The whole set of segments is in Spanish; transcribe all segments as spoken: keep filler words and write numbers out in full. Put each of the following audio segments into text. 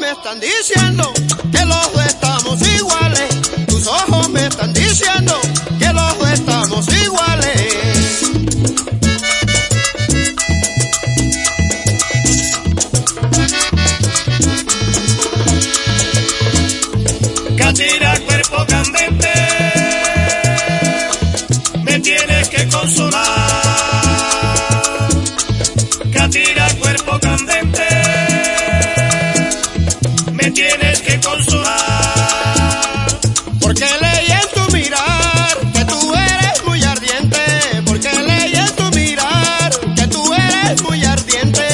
me están diciendo que los dos estamos iguales. Tus ojos me están diciendo que los dos estamos iguales. Catira, cuerpo candente, me tienes que consolar. Catira, cuerpo candente, me tienes que consolar. Porque leí en tu mirar que tú eres muy ardiente. Porque leí en tu mirar que tú eres muy ardiente.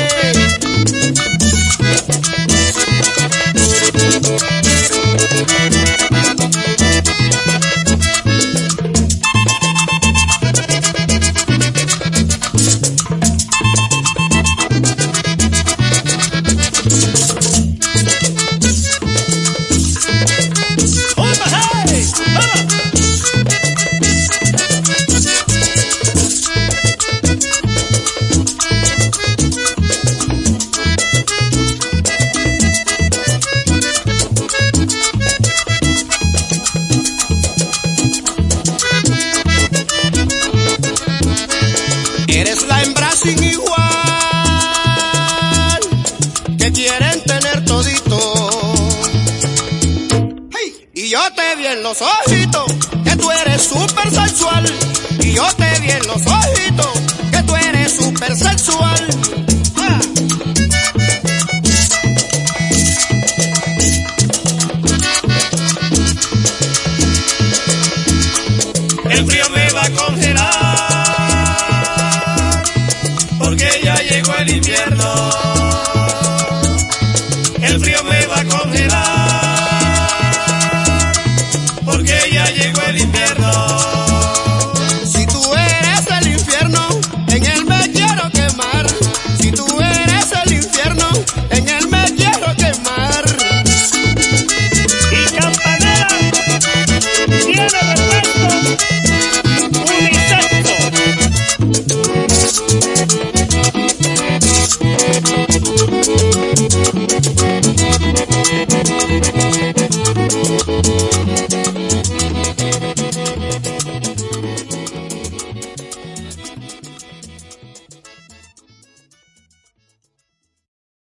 Eres la hembra sin igual que quieren tener todito. Hey. Y yo te vi en los ojitos que tú eres súper sexual. Y yo te vi en los ojitos que tú eres súper sexual. Ah. El frío me va a congelar, porque ya llegó el invierno. El frío me va a congelar, porque ya llegó el invierno. Si tú eres el infierno, en él me quiero quemar. Si tú eres el infierno, en él me quiero quemar. Y Campanera tiene respeto unisexo.